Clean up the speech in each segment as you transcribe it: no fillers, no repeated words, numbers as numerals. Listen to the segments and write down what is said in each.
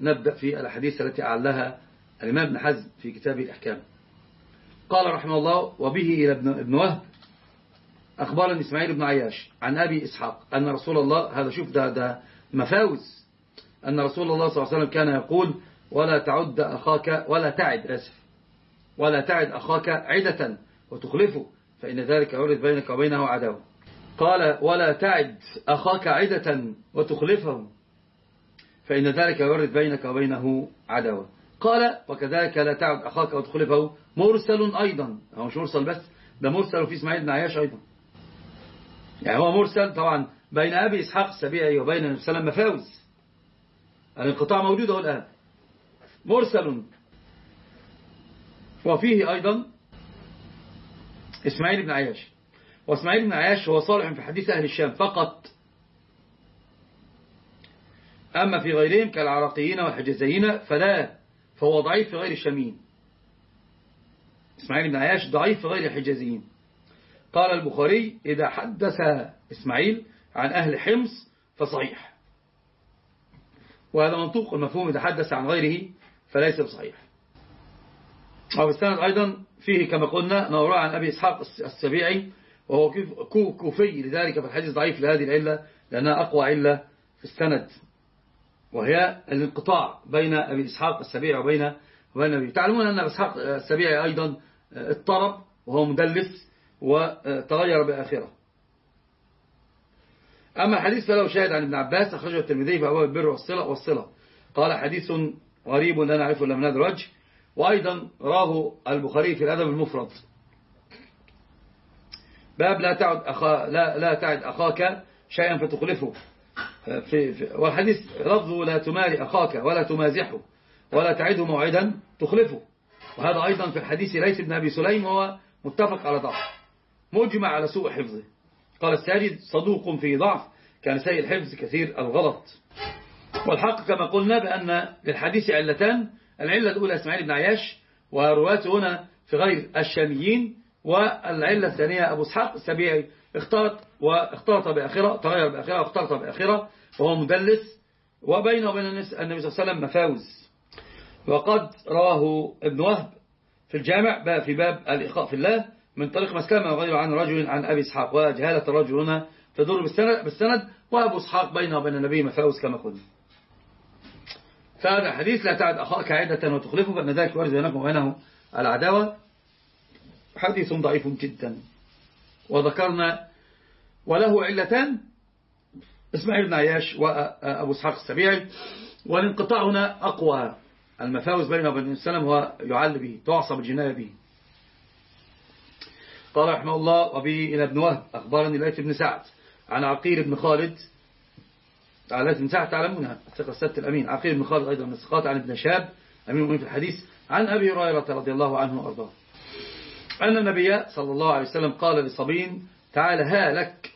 نبدأ في الأحاديث التي أعلها الإمام ابن حزم في كتابه الأحكام. قال رحمه الله: وبه إلى ابن وهب أخبرني إسماعيل بن عياش عن أبي إسحاق أن رسول الله، هذا شوف ده مفاوز، أن رسول الله صلى الله عليه وسلم كان يقول: ولا تعد أخاك عدة وتخلفه فإن ذلك يورث بينك وبينه عداوة. قال: ولا تعد أخاك عدة وتخلفه فإن ذلك يورث بينك وبينه عداوة. قال: وكذلك لا تعد أخاك وتخلفه مرسل أيضا. هو مش مرسل بس، ده مرسل في إسماعيل بن عياش أيضا، يعني هو مرسل طبعا بين أبي إسحاق السبيعي وبين النبي صلى الله عليه وسلم مفاوز، الانقطاع موجود هو الآن، مرسل. وفيه أيضا إسماعيل بن عياش، وإسماعيل بن عياش هو صالح في حديث أهل الشام فقط، أما في غيرهم كالعراقيين والحجازيين فهو ضعيف في غير الشاميين. إسماعيل بن عياش ضعيف في غير الحجازيين. قال البخاري: إذا حدث إسماعيل عن أهل حمص فصحيح، وهذا منطوق المفهوم، إذا حدث عن غيره فليس بصحيح. وفي السند أيضا فيه كما قلنا ما وراء عن أبي إسحاق السبيعي، وهو كوفي، لذلك فالحديث ضعيف لهذه العلة، لأنها أقوى علة في السند، وهي الانقطاع بين أبي إسحاق السبيعي وبين النبي. تعلمون أن أبي إسحاق السبيعي أيضا اضطرب وهو مدلس وتغير بآخرة. أما حديث فله شاهد عن ابن عباس أخرجه الترمذي في أبواب البر والصلة. قال: حديث غريب لا نعرفه إلا من هذا الوجه. وأيضا راه البخاري في الأدب المفرد باب لا تعد أخاك شيئا فتخلفه، والحديث لفظه: لا تماري أخاك ولا تمازحه ولا تعده موعدا تخلفه. وهذا أيضا في الحديث ليس ابن أبي سليم، وهو متفق على ضعف، مجمع على سوء حفظه. قال الساجد: صدوق في ضعف، كان سيء الحفظ كثير الغلط. والحق كما قلنا بأن للحديث علتان: العلة الأولى إسماعيل بن عياش ورواته هنا في غير الشاميين، والعلة الثانية أبو إسحاق السبيعي اختلط بآخرة، تغير بآخرة واختلط بآخرة وهو مدلس، وبينه وبين النبي صلى الله عليه وسلم مفاوز. وقد رواه ابن وهب في الجامع في باب الإخاء في الله من طريق مسلمة وغيره عن رجل عن أبي إسحاق، وجهالة الرجل هنا تدور بالسند، وأبو إسحاق بينه وبين النبي مفاوز كما قلنا. فهذا الحديث: لا تعد أخاك عدة وتخلفه فإن ذلك يورث بينكم وبينه العداوة، حديث ضعيف جدا. وذكرنا وله علتان: إسماعيل بن عياش وأبو إسحاق السبيعي، والانقطاع هنا أقوى، المفاوز بينه وبين السلام هو يعل به، تعصب الجناية به. قال رحمه الله: وبه إلى ابن وهب أخبرني ليث بن سعد عن عقيل بن خالد. ليث بن سعد تعلمونها الثقة السبت الأمين. عقيل بن خالد أيضا من الثقات عن ابن شهاب أمين المؤمنين في الحديث عن أبي هريرة رضي الله عنه وأرضاه أن النبي صلى الله عليه وسلم قال لصبي: تعال ها لك،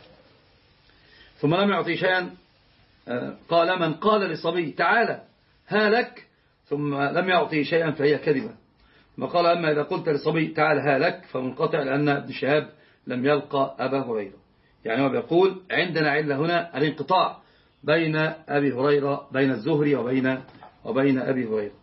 ثم لم يعطي شيئا. قال: من قال لصبي تعال ها لك ثم لم يعطي شيئا فهي كذبة. ثم قال: أما إذا قلت لصبي تعال ها لك فمنقطع، لأن ابن شهاب لم يلقى أبا هريرة. يعني هو بيقول عندنا علة هنا الانقطاع بين أبي هريرة، بين الزهري وبين أبي هريرة،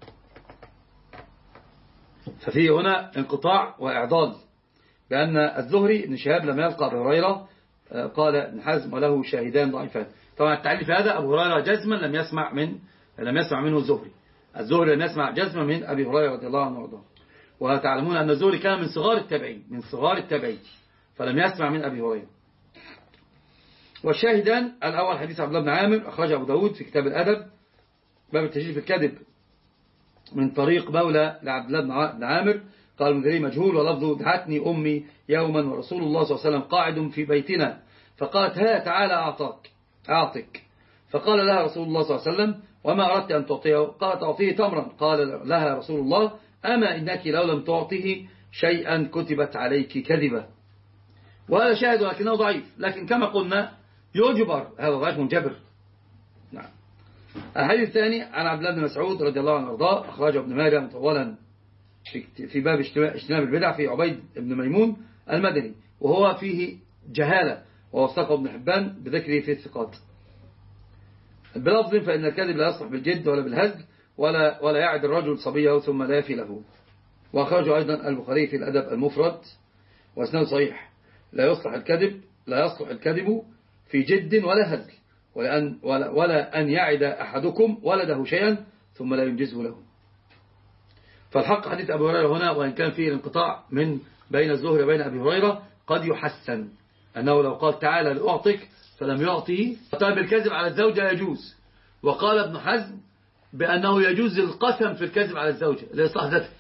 ففي هنا انقطاع وإعضال، بأن الزهري ابن شهاب لم يلقى أبي هريرة. قال ابن حزم: وله شاهدان ضعيفان. طبعا التعليل في هذا: أبو هريرة جزما لم يسمع منه الزهري لم يسمع جزما من أبي هريرة رضي الله عنه وارضاه. وتعلمون أن الزهري كان من صغار التابعين فلم يسمع من أبي هريرة. والشاهدان: الأول حديث عبد الله بن عامر أخرجه أبو داود في كتاب الأدب باب التشريف في الكذب من طريق مولى لعبد الله بن عامر. قال المنذري: مجهول، ولفظه: دعتني أمي يوما ورسول الله صلى الله عليه وسلم قاعد في بيتنا، فقالت: ها تعالى أعطك. فقال لها رسول الله صلى الله عليه وسلم: وما أردت أن تعطيه؟ قالت: أعطيه تمرا. قال لها رسول الله: أما إنك لو لم تعطيه شيئا كتبت عليك كذبة. وهذا شاهد ولكنه ضعيف، لكن كما قلنا يجبر، هذا ضعيف منجبر. نعم. الحديث الثاني عن عبد الله بن مسعود رضي الله عنه وارضاه أخرجه ابن ماجه مطولا في باب اجتناب البدع في عبيد بن ميمون المدني، وهو فيه جهالة، ووثقه ابن حبان بذكره في الثقات. بلفظ فإن الكذب لا يصلح بالجد ولا بالهزل ولا يعد الرجل صبيه ثم لا يفي له. وأخرجه أيضا البخاري في الأدب المفرد واسناده صحيح. لا يصلح الكذب في جد ولا هزل ولا أن يعد أحدكم ولده شيئا ثم لا ينجزه له. فالحق حديث أبي هريرة هنا وإن كان فيه الانقطاع من بين الزهري وبين أبي هريرة قد يحسن أنه لو قال تعالى لأعطيك فلم يعطيه. طيب الكذب على الزوجة يجوز. وقال ابن حزم بأنه يجوز القسم في الكذب على الزوجة لإصلاح ذاته.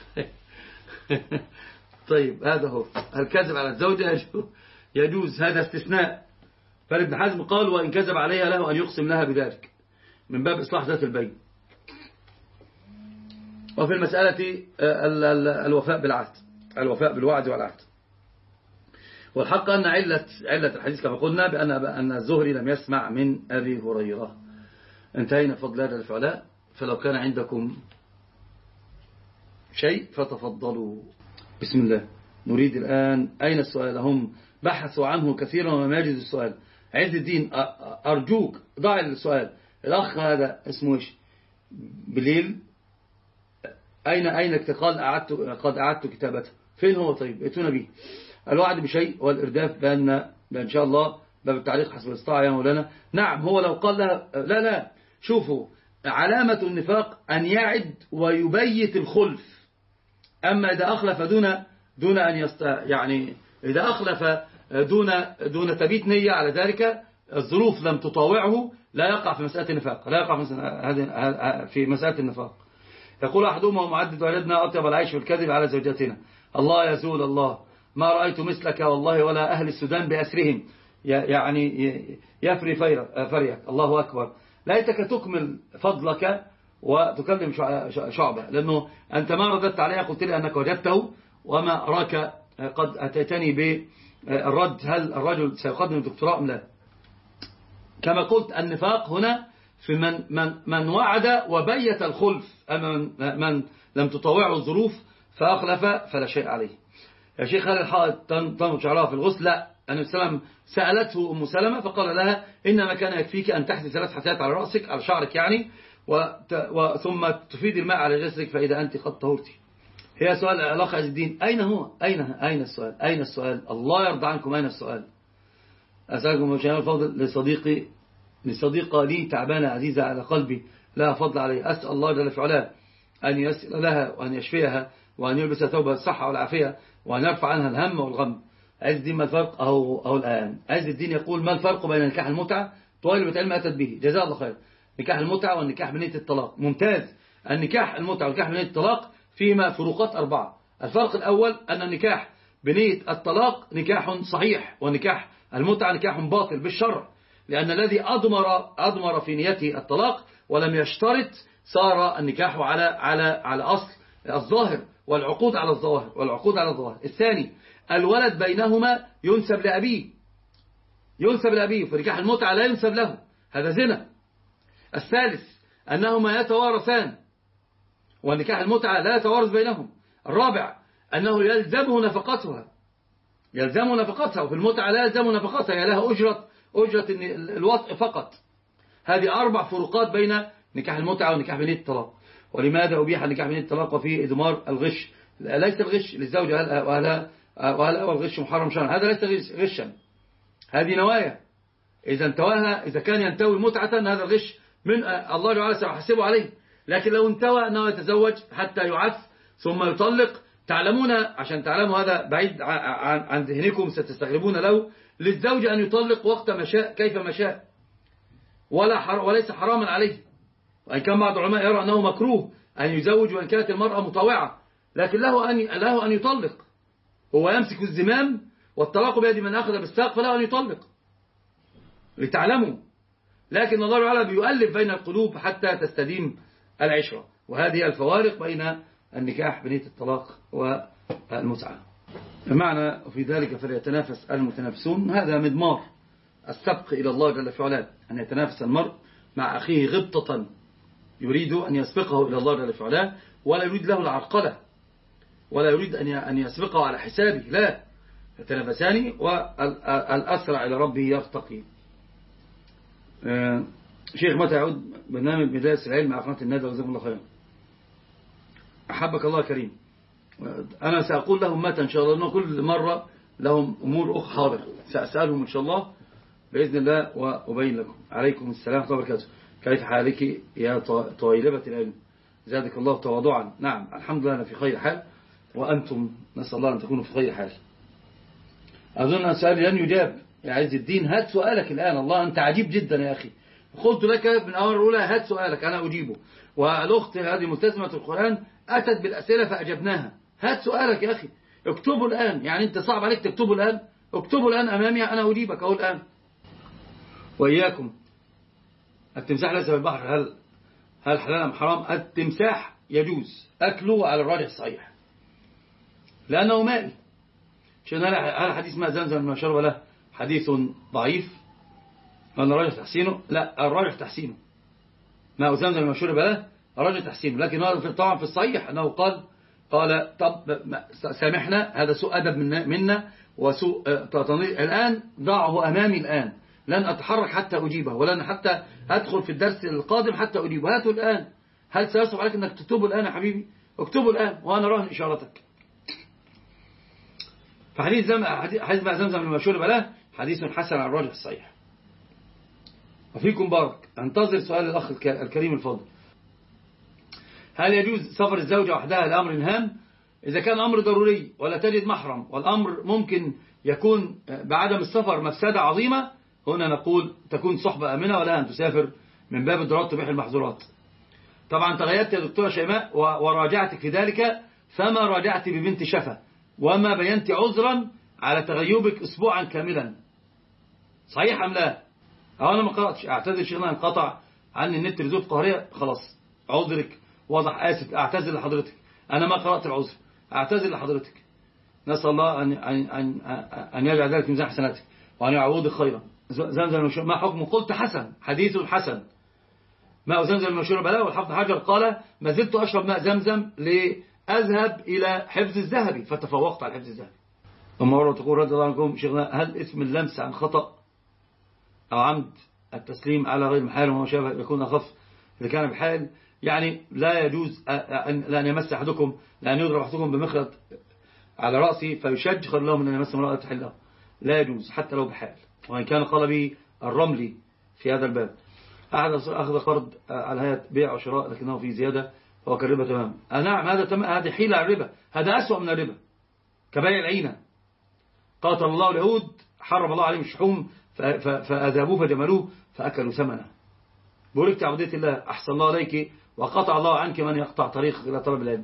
طيب هذا هو الكذب على الزوجة يجوز، هذا استثناء. فابن حزم قال وإن كذب عليها له أن يقسم لها بذلك من باب إصلاح ذات البين. وفي المسألة الوفاء بالعهد، الوفاء بالوعد والعهد. والحق أن علة الحديث كما قلنا بأن الزهري لم يسمع من أبي هريرة. انتهينا فضل هذا الفعلاء. فلو كان عندكم شيء فتفضلوا. بسم الله. نريد الآن أين السؤال؟ هم بحثوا عنه كثيرا وما يجد السؤال. عز الدين أرجوك ضع السؤال. الأخ هذا اسمه إيش؟ بليل أين قد أعدت كتابته؟ فين هو؟ طيب ائتونا به. الوعد بشيء والإرداف بأن شاء الله باب التعليق حسب الاستطاعة يا مولانا. نعم هو لو قال لها لا شوفوا علامة النفاق أن يعد ويبيت الخلف. أما إذا أخلف دون أن يعني إذا أخلف دون تبيت نية على ذلك الظروف لم تطاوعه لا يقع في مسألة النفاق، لا يقع في مسألة النفاق. يقول أحدهم ومعدد ولدنا أطيب العيش والكذب على زوجاتنا. الله يزول الله ما رأيت مثلك والله ولا أهل السودان بأسرهم يعني يفري فريك. الله أكبر. ليتك تكمل فضلك وتكلم شعبة لأنه أنت ما رددت عليها قلت لي أنك وجدته وما أراك قد أتيتني بالرد. هل الرجل سيقدم الدكتوراه أم لا؟ كما قلت النفاق هنا في من وعد وبيت الخلف. أما من لم تطوعه الظروف فأخلف فلا شيء عليه. يا شيخ هل الحائط تنضج شعرها في الغسل؟ لا. النبي صلى الله عليه وسلم سألته أم سلمة فقال لها إنما كان يكفيك أن تحثي 3 حثيات على رأسك على شعرك يعني ثم تفيد الماء على جسدك فإذا أنت قد طهرتي. هي سؤال الأخ عز الدين أين هو؟ أين السؤال؟ أين السؤال؟ الله يرضى عنكم أين السؤال؟ أسألكم وشيئا الفضل لصديقة لي تعبانة عزيزة على قلبي لا فضل عليه. أسأل الله جل في علاه أن يسر لها وأن يشفيها وأن يلبس ثوبها الصحة والعافية وأن يرفع عنها الهم والغم. عز الدين ما الفرق؟ أو الآن عز الدين يقول ما الفرق بين نكاح المتعة؟ طالبة علم أتت به جزاه الله خير. نكاح المتعة والنكاح بنية الطلاق. ممتاز. النكاح المتعة والنكاح بنية الطلاق فيما فروقات 4. الفرق الأول أن النكاح بنية الطلاق نكاح صحيح والنكاح المتعة نكاح باطل بالشرع لأن الذي أضمر في نيته الطلاق ولم يشترط صار النكاح على أصل الظاهر والعقود على الظاهر. الثاني الولد بينهما ينسب لأبيه فنكاح المتعة لا ينسب له هذا زنا. الثالث أنهما يتوارثان والنكاح المتعة لا يتوارث بينهم. الرابع أنه يلزمه نفقتها وفي المتعة لا يلزمه نفقتها هي لها أجرة الوطء فقط. هذه 4 فروقات بين نكاح المتعة ونكاح بنية الطلاق. ولماذا أبيح نكاح بنية الطلاق وفيه إدمار الغش؟ ليس الغش للزوجة وهل هو الغش محرم شرعا؟ هذا ليس غشا، هذه نوايا. إذا كان ينتوي متعة هذا الغش من الله تعالى سيحاسبه عليه. لكن لو انتوى أنه يتزوج حتى يعف ثم يطلق تعلمون عشان تعلموا هذا بعيد عن ذهنكم ستستغربون له للزوج أن يطلق وقت ما شاء كيف ما شاء وليس حراما عليه. وإن كان بعض العلماء يرى أنه مكروه أن يزوج وإن كانت المرأة مطاوعة لكن له أن يطلق. هو يمسك الزمام والطلاق بيد من أخذ بالساق فله أن يطلق لتعلموا. لكن الله تعالى بيؤلف بين القلوب حتى تستديم العشرة. وهذه الفوارق بين النكاح بنية الطلاق والمتعة. المعنى في ذلك فليتنافس المتنافسون. هذا مضمار السبق إلى الله جل في علاه أن يتنافس المرء مع أخيه غبطة يريد أن يسبقه إلى الله جل في علاه ولا يريد له العرقلة ولا يريد أن يسبقه على حسابه. لا يتنافسان والأسرع إلى ربه يرتقي. شيخ متى يعود برنامج مدارس العلم مع قناة الندى؟ جزاكم الله خيرا. أحبك الله كريم. أنا سأقول لهم متى إن شاء الله، لأنه كل مرة لهم أمور أخرى. حاضر سأسألهم إن شاء الله بإذن الله وأبين لكم. عليكم السلام ورحمة الله وبركاته. كيف حالك يا طويلبة العلم؟ زادك الله تواضعا. نعم الحمد لله أنا في خير حال، وأنتم نسأل الله أن تكونوا في خير حال. أظن أن سؤالي لن يجاب يا عز الدين. هات سؤالك الآن. الله أنت عجيب جدا يا أخي. قلت لك من أول الأولى هات سؤالك أنا أجيبه، والأخت هذه ملتزمة القرآن أتت بالأسئلة فأجبناها. هات سؤالك يا أخي، اكتبه الآن. يعني أنت صعب عليك تكتبه الآن؟ اكتبه الآن أمامي أنا أجيبك أهو الآن. وإياكم. التمساح ليس في البحر، هل حلال أم حرام؟ التمساح يجوز أكله على الراجح الصحيح لأنه مائي. هل حديث ماء زمزم ما شرب له حديث ضعيف؟ وأن الراجح تحسينه؟ لا الراجح تحسينه. ماء زمزم ما شرب له الراجح تحسينه، لكن هذا طبعا في الصحيح أنه قال طب سامحنا، هذا سوء أدب منا وسوء تنظير. الآن ضعه أمامي الآن، لن أتحرك حتى أجيبه، ولن حتى أدخل في الدرس القادم حتى أجيبه. هاته الآن. هل سيصعب عليك أنك تكتبه الآن يا حبيبي؟ اكتبه الآن وأنا راهن إشارتك. فحديث ماء زمزم لما شرب له حديث حسن على الراجح الصحيح. وفيكم بارك. انتظر سؤال الأخ الكريم الفاضل. هل يجوز سفر الزوجة وحدها لأمر هام؟ إذا كان أمر ضروري ولا تجد محرم، والأمر ممكن يكون بعدم السفر مفسدة عظيمة، هنا نقول تكون صحبة أمنة ولا أن تسافر من باب الضرورات تبيح المحظورات. طبعا تغيرت يا دكتورة شيماء وراجعتك في ذلك، فما راجعت ببنت شفا وما بينت عذرا على تغيبك أسبوعا كاملا. صحيح أم لا؟ أو أنا ما قرأتش. أعتذر شيخنا انقطع عني النت لزوج قهرية. خلاص عذرك واضح. آسف أعتذر لحضرتك. أنا ما قرأت العذر. أعتذر لحضرتك. نسأل الله أن يجعل ذلك ميزان حسناتك وأن يعوضك خيرا. زمزم ما حكمه؟ قلت حسن، حديث حسن. ماء زمزم المشهور بلا. والحافظ حجر قال ما زلت أشرب ماء زمزم لأذهب إلى حفظ الذهبي فتفوقت على حفظ الذهبي. ثم مرة تقول رضي الله عنكم شيخنا، هل اسم اللمس عن خطأ أو عمد التسليم على غير محال وما شابه يكون أخف إذا كان بحال؟ يعني لا يجوز أن يمس أحدكم، لأن يضرب أحدكم بمخرط على رأسه فيشج خير له من أن يمس امرأة تحله. لا يجوز حتى لو بحال، وإن كان قال به الرملي في هذا الباب. أحد أخذ قرض على هيئة بيع وشراء لكنه فيه زيادة فهو كالربا تمام. نعم هذا حيلة على الربا، هذا أسوأ من الربا كبيع العينة. قاتل الله اليهود حرم الله عليهم الشحوم فأذابوه فجملوه فأكلوا ثمنه. بوركت عبدية الله، أحسن الله عليك وقطع الله عنك من يقطع طريقك إلى طلب العلم.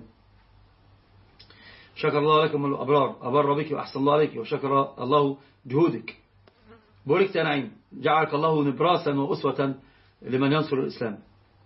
شكر الله لكم الأبرار، أبر بك وأحسن الله عليك وشكر الله جهودك. بوركت يا نعيم، جعلك الله نبراسا وأسوة لمن ينصر الإسلام.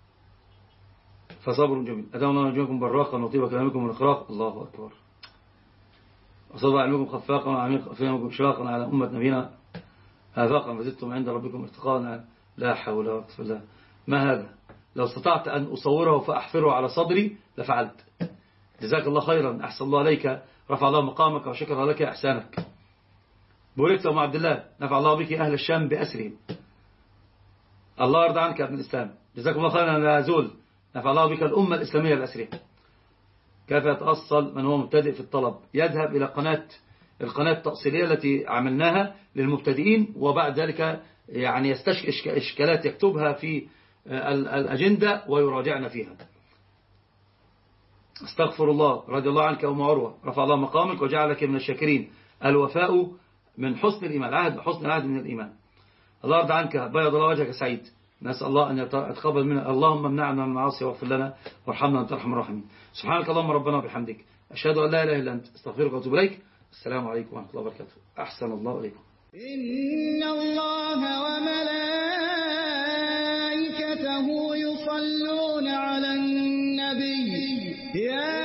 فصبر جميل. أدام الله نجمكم براقا وطيب كلامكم والإخراق. الله أكبر. وصدع علمكم خفاقا وعميق فيكم شراقا على أمة نبينا آفاقا فزدتم عند ربكم ارتقاء. لا حول ولا قوة إلا بالله. ما هذا؟ لو استطعت أن أصوره فأحفره على صدري لفعلت. جزاك الله خيرا، أحسن الله عليك، رفع الله مقامك وشكر لك إحسانك. بوركت أم عبد الله، نفع الله بك أهل الشام بأسرهم. الله يرضى عنك يا ابن الإسلام، جزاكم الله خيرا لا زول، نفع الله بك الأمة الإسلامية بأسرهم. كيف يتأصل من هو مبتدئ في الطلب؟ يذهب إلى القناة التأصيلية التي عملناها للمبتدئين، وبعد ذلك يعني يستشكل إشكالات يكتبها في الأجندة ويراجعنا فيها. استغفر الله، رضي الله عنك أم عروة، رفع الله مقامك وجعلك من الشاكرين. الوفاء من حسن الإيمان، حسن العهد من الإيمان. الله يرضى عنك، بيض الله وجهك سعيد. نسأل الله أن يتقبل منا. اللهم امنعنا من المعاصي واغفر لنا وارحمنا وانت ارحم الراحمين. سبحانك اللهم ربنا وبحمدك، أشهد أن لا إله إلا أنت، استغفرك واتوب إليك. السلام عليكم ورحمة الله وبركاته. أحسن الله إليكم. إن الله وملائكته يصلون على النبي يا